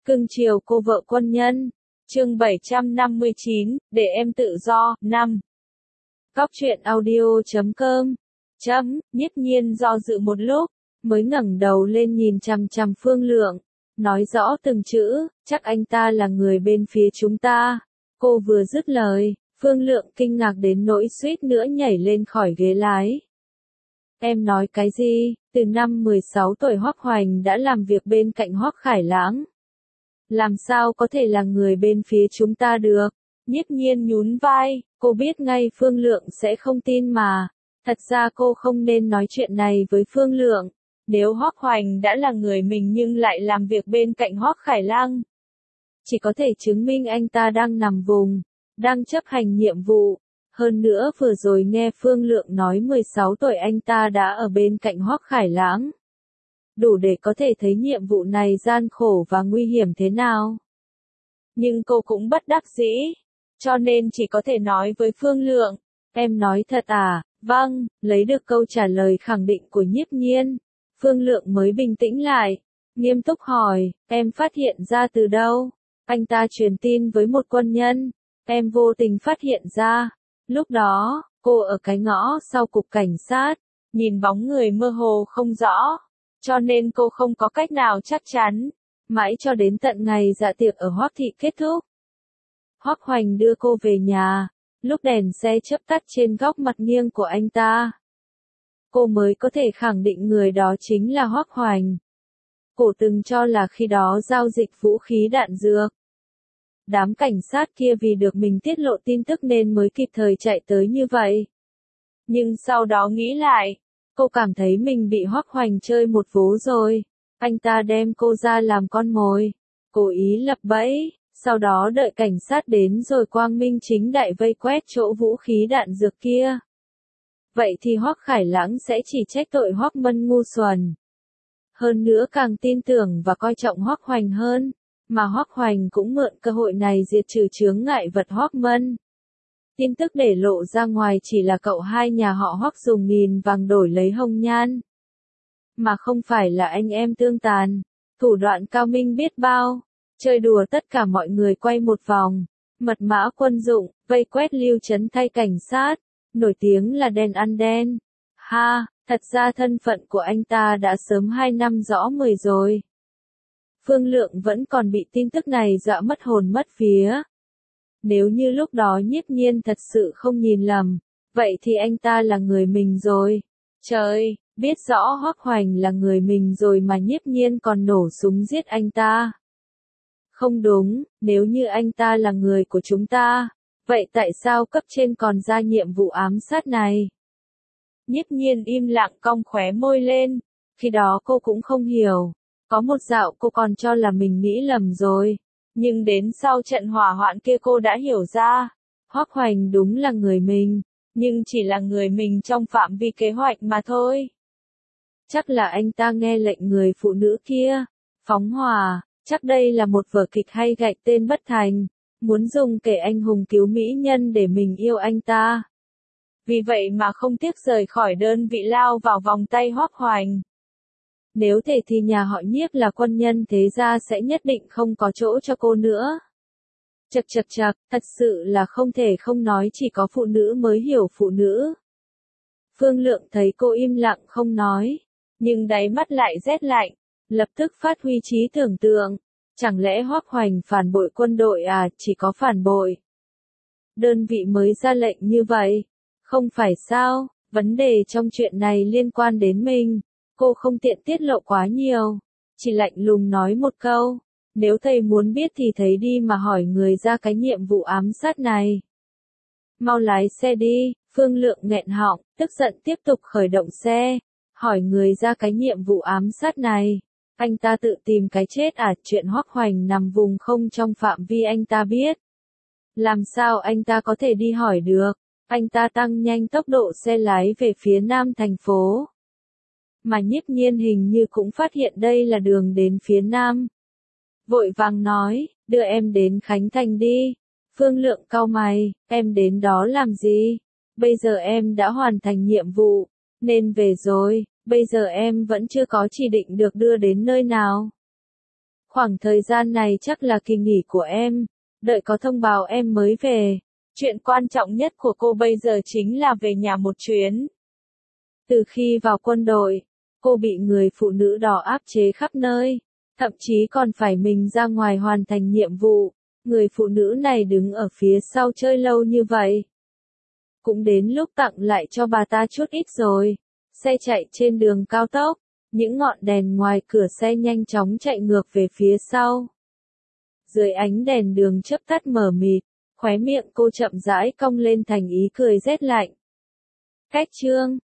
Cưng chiều cô vợ quân nhân. Chương 759, để em tự do. 5. Góc truyện audio.com. Nhiếp Nhiên do dự một lúc, mới ngẩng đầu lên nhìn chằm chằm Phương Lượng, nói rõ từng chữ, chắc anh ta là người bên phía chúng ta. Cô vừa dứt lời, Phương Lượng kinh ngạc đến nỗi suýt nữa nhảy lên khỏi ghế lái. Em nói cái gì? Từ năm 16 tuổi Hoắc Hoành đã làm việc bên cạnh Hoắc Khải Lãng. Làm sao có thể là người bên phía chúng ta được? Nhiếp Nhiên nhún vai, cô biết ngay Phương Lượng sẽ không tin mà. Thật ra cô không nên nói chuyện này với Phương Lượng. Nếu Hoắc Hoành đã là người mình nhưng lại làm việc bên cạnh Hoắc Khải Lãng, chỉ có thể chứng minh anh ta đang nằm vùng, đang chấp hành nhiệm vụ. Hơn nữa vừa rồi nghe Phương Lượng nói 16 tuổi anh ta đã ở bên cạnh Hoắc Khải Lãng. Đủ để có thể thấy nhiệm vụ này gian khổ và nguy hiểm thế nào. Nhưng cô cũng bất đắc dĩ, cho nên chỉ có thể nói với Phương Lượng, em nói thật à? Vâng, lấy được câu trả lời khẳng định của Nhiếp Nhiên, Phương Lượng mới bình tĩnh lại, nghiêm túc hỏi, em phát hiện ra từ đâu? Anh ta truyền tin với một quân nhân, em vô tình phát hiện ra. Lúc đó, cô ở cái ngõ sau cục cảnh sát, nhìn bóng người mơ hồ không rõ, cho nên cô không có cách nào chắc chắn, mãi cho đến tận ngày dạ tiệc ở Hoắc thị kết thúc. Hoắc Hoành đưa cô về nhà, lúc đèn xe chớp tắt trên góc mặt nghiêng của anh ta, cô mới có thể khẳng định người đó chính là Hoắc Hoành. Cô từng cho là khi đó giao dịch vũ khí đạn dược. Đám cảnh sát kia vì được mình tiết lộ tin tức nên mới kịp thời chạy tới như vậy. Nhưng sau đó nghĩ lại, cô cảm thấy mình bị Hoắc Hoành chơi một vố rồi. Anh ta đem cô ra làm con mồi, cố ý lập bẫy, sau đó đợi cảnh sát đến rồi quang minh chính đại vây quét chỗ vũ khí đạn dược kia. Vậy thì Hoắc Khải Lãng sẽ chỉ trách tội Hoắc Mân ngu xuẩn. Hơn nữa càng tin tưởng và coi trọng Hoắc Hoành hơn, mà Hoắc Hoành cũng mượn cơ hội này diệt trừ chướng ngại vật Hoắc Mân. Tin tức để lộ ra ngoài chỉ là cậu hai nhà họ Hoắc dùng nghìn vàng đổi lấy hồng nhan, mà không phải là anh em tương tàn. Thủ đoạn cao minh biết bao, chơi đùa tất cả mọi người quay một vòng, mật mã quân dụng, vây quét Lưu Trấn thay cảnh sát, nổi tiếng là đen ăn đen. Ha, thật ra thân phận của anh ta đã sớm 2 năm rõ 10 rồi. Phương Lượng vẫn còn bị tin tức này dọa mất hồn mất vía. Nếu như lúc đó Nhiếp Nhiên thật sự không nhìn lầm, vậy thì anh ta là người mình rồi. Trời, biết rõ Hoắc Hoành là người mình rồi mà Nhiếp Nhiên còn nổ súng giết anh ta. Không đúng, nếu như anh ta là người của chúng ta, vậy tại sao cấp trên còn ra nhiệm vụ ám sát này? Nhiếp Nhiên im lặng cong khóe môi lên, khi đó cô cũng không hiểu. Có một dạo cô còn cho là mình nghĩ lầm rồi, nhưng đến sau trận hỏa hoạn kia cô đã hiểu ra, Hoắc Hoành đúng là người mình, nhưng chỉ là người mình trong phạm vi kế hoạch mà thôi. Chắc là anh ta nghe lệnh người phụ nữ kia, phóng hỏa, chắc đây là một vở kịch hay gạch tên bất thành, muốn dùng kẻ anh hùng cứu mỹ nhân để mình yêu anh ta. Vì vậy mà không tiếc rời khỏi đơn vị lao vào vòng tay Hoắc Hoành. Nếu thể thì nhà họ Nhiếp là quân nhân thế gia sẽ nhất định không có chỗ cho cô nữa. Chậc, thật sự là không thể không nói, chỉ có phụ nữ mới hiểu phụ nữ. Phương Lượng thấy cô im lặng không nói, nhưng đáy mắt lại rét lạnh, lập tức phát huy trí tưởng tượng. Chẳng lẽ Hoắc Hoành phản bội quân đội à? Chỉ có phản bội đơn vị mới ra lệnh như vậy. Không phải sao, vấn đề trong chuyện này liên quan đến mình. Cô không tiện tiết lộ quá nhiều, chỉ lạnh lùng nói một câu, nếu thầy muốn biết thì thầy đi mà hỏi người ra cái nhiệm vụ ám sát này. Mau lái xe đi, Phương Lượng nghẹn họng, tức giận tiếp tục khởi động xe, hỏi người ra cái nhiệm vụ ám sát này. Anh ta tự tìm cái chết à? Chuyện Hoắc Hoành nằm vùng không trong phạm vi anh ta biết. Làm sao anh ta có thể đi hỏi được? Anh ta tăng nhanh tốc độ xe lái về phía nam thành phố. Mà Nhiếp Nhiên hình như cũng phát hiện đây là đường đến phía nam. Vội vàng nói, đưa em đến Khánh Thành đi. Phương Lượng cau mày, em đến đó làm gì? Bây giờ em đã hoàn thành nhiệm vụ, nên về rồi, bây giờ em vẫn chưa có chỉ định được đưa đến nơi nào. Khoảng thời gian này chắc là kỳ nghỉ của em, đợi có thông báo em mới về. Chuyện quan trọng nhất của cô bây giờ chính là về nhà một chuyến. Từ khi vào quân đội, cô bị người phụ nữ đó áp chế khắp nơi, thậm chí còn phải mình ra ngoài hoàn thành nhiệm vụ. Người phụ nữ này đứng ở phía sau chơi lâu như vậy. Cũng đến lúc tặng lại cho bà ta chút ít rồi. Xe chạy trên đường cao tốc, những ngọn đèn ngoài cửa xe nhanh chóng chạy ngược về phía sau. Dưới ánh đèn đường chớp tắt mờ mịt, khóe miệng cô chậm rãi cong lên thành ý cười rét lạnh. Cách chương